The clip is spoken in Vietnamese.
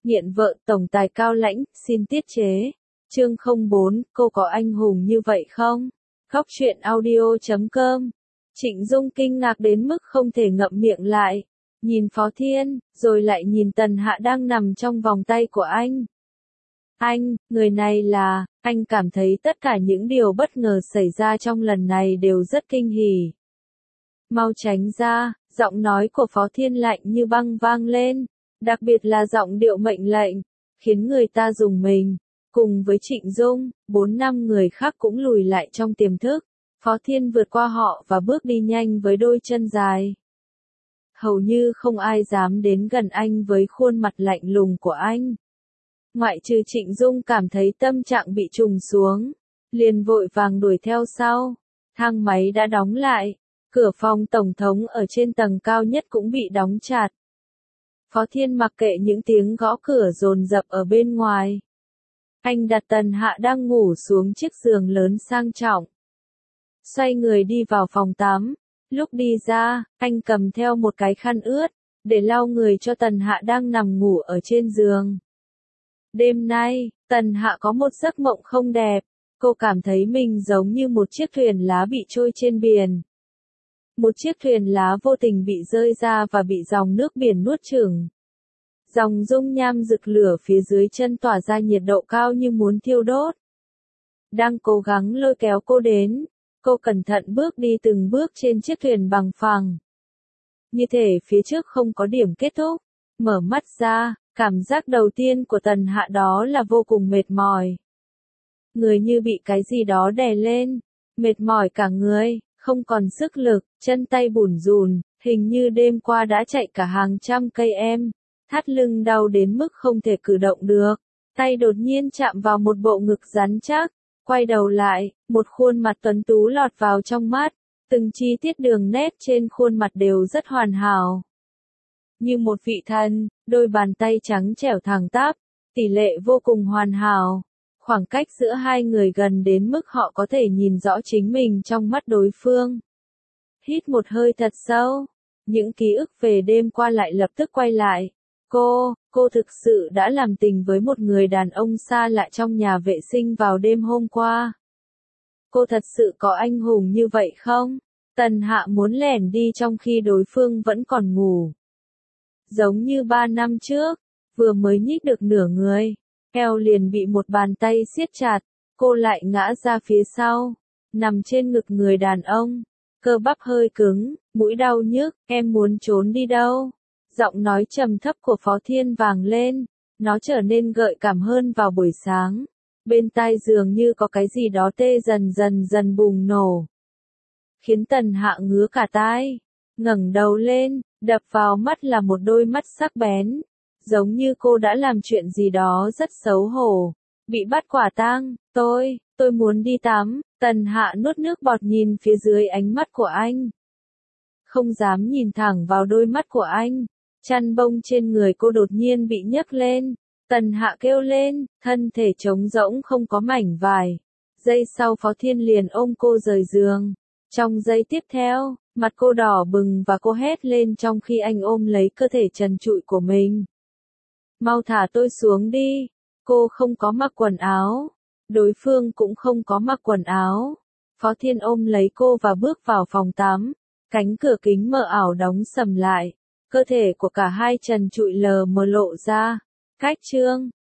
Nghiện vợ tổng tài cao lãnh, xin tiết chế. Chương 04, cô có anh hùng như vậy không? Góc truyện audio.com. Trịnh Dung kinh ngạc đến mức không thể ngậm miệng lại. Nhìn Phó Thiên, rồi lại nhìn Tần Hạ đang nằm trong vòng tay của anh. Người này là, anh cảm thấy tất cả những điều bất ngờ xảy ra trong lần này đều rất kinh hỉ. Mau tránh ra, giọng nói của Phó Thiên lạnh như băng vang lên, đặc biệt là giọng điệu mệnh lệnh, khiến người ta rùng mình. Cùng với Trịnh Dung, 4-5 người khác cũng lùi lại trong tiềm thức. Phó Thiên vượt qua họ và bước đi nhanh với đôi chân dài. Hầu như không ai dám đến gần anh với khuôn mặt lạnh lùng của anh. Ngoại trừ Trịnh Dung cảm thấy tâm trạng bị trùng xuống, liền vội vàng đuổi theo sau. Thang máy đã đóng lại, cửa phòng tổng thống ở trên tầng cao nhất cũng bị đóng chặt. Phó Thiên mặc kệ những tiếng gõ cửa dồn dập ở bên ngoài. Anh đặt Tần Hạ đang ngủ xuống chiếc giường lớn sang trọng. Xoay người đi vào phòng tắm. Lúc đi ra, anh cầm theo một cái khăn ướt, để lau người cho Tần Hạ đang nằm ngủ ở trên giường. Đêm nay, Tần Hạ có một giấc mộng không đẹp. Cô cảm thấy mình giống như một chiếc thuyền lá bị trôi trên biển. Một chiếc thuyền lá vô tình bị rơi ra và bị dòng nước biển nuốt chửng. Dòng dung nham rực lửa phía dưới chân tỏa ra nhiệt độ cao như muốn thiêu đốt. Đang cố gắng lôi kéo cô đến, cô cẩn thận bước đi từng bước trên chiếc thuyền bằng phẳng. Như thể phía trước không có điểm kết thúc. Mở mắt ra, cảm giác đầu tiên của Tần Hạ đó là vô cùng mệt mỏi. Người như bị cái gì đó đè lên, mệt mỏi cả người, không còn sức lực, chân tay bủn rủn, hình như đêm qua đã chạy cả hàng trăm cây em. Thắt lưng đau đến mức không thể cử động được, tay đột nhiên chạm vào một bộ ngực rắn chắc, quay đầu lại, một khuôn mặt tuấn tú lọt vào trong mắt, từng chi tiết đường nét trên khuôn mặt đều rất hoàn hảo. Như một vị thần, đôi bàn tay trắng trẻo thẳng tắp, tỷ lệ vô cùng hoàn hảo, khoảng cách giữa hai người gần đến mức họ có thể nhìn rõ chính mình trong mắt đối phương. Hít một hơi thật sâu, những ký ức về đêm qua lại lập tức quay lại. Cô thực sự đã làm tình với một người đàn ông xa lạ trong nhà vệ sinh vào đêm hôm qua. Cô thật sự có anh hùng như vậy không? Tần Hạ muốn lẻn đi trong khi đối phương vẫn còn ngủ. Giống như 3 năm trước, vừa mới nhích được nửa người, eo liền bị một bàn tay siết chặt, cô lại ngã ra phía sau, nằm trên ngực người đàn ông, cơ bắp hơi cứng, mũi đau nhức, em muốn trốn đi đâu? Giọng nói trầm thấp của Phó Thiên vang lên, nó trở nên gợi cảm hơn vào buổi sáng. Bên tai dường như có cái gì đó tê dần bùng nổ, khiến Tần Hạ ngứa cả tai. Ngẩng đầu lên, đập vào mắt là một đôi mắt sắc bén, giống như cô đã làm chuyện gì đó rất xấu hổ, bị bắt quả tang. Tôi muốn đi tắm. Tần Hạ nuốt nước bọt nhìn phía dưới ánh mắt của anh. Không dám nhìn thẳng vào đôi mắt của anh. Chăn bông trên người cô đột nhiên bị nhấc lên. Tần Hạ kêu lên, thân thể trống rỗng không có mảnh vải. Giây sau Phó Thiên liền ôm cô rời giường. Trong giây tiếp theo, mặt cô đỏ bừng và cô hét lên trong khi anh ôm lấy cơ thể trần trụi của mình. Mau thả tôi xuống đi. Cô không có mặc quần áo. Đối phương cũng không có mặc quần áo. Phó Thiên ôm lấy cô và bước vào phòng tắm. Cánh cửa kính mờ ảo đóng sầm lại. Cơ thể của cả hai trần trụi lờ mờ lộ ra. Cách chương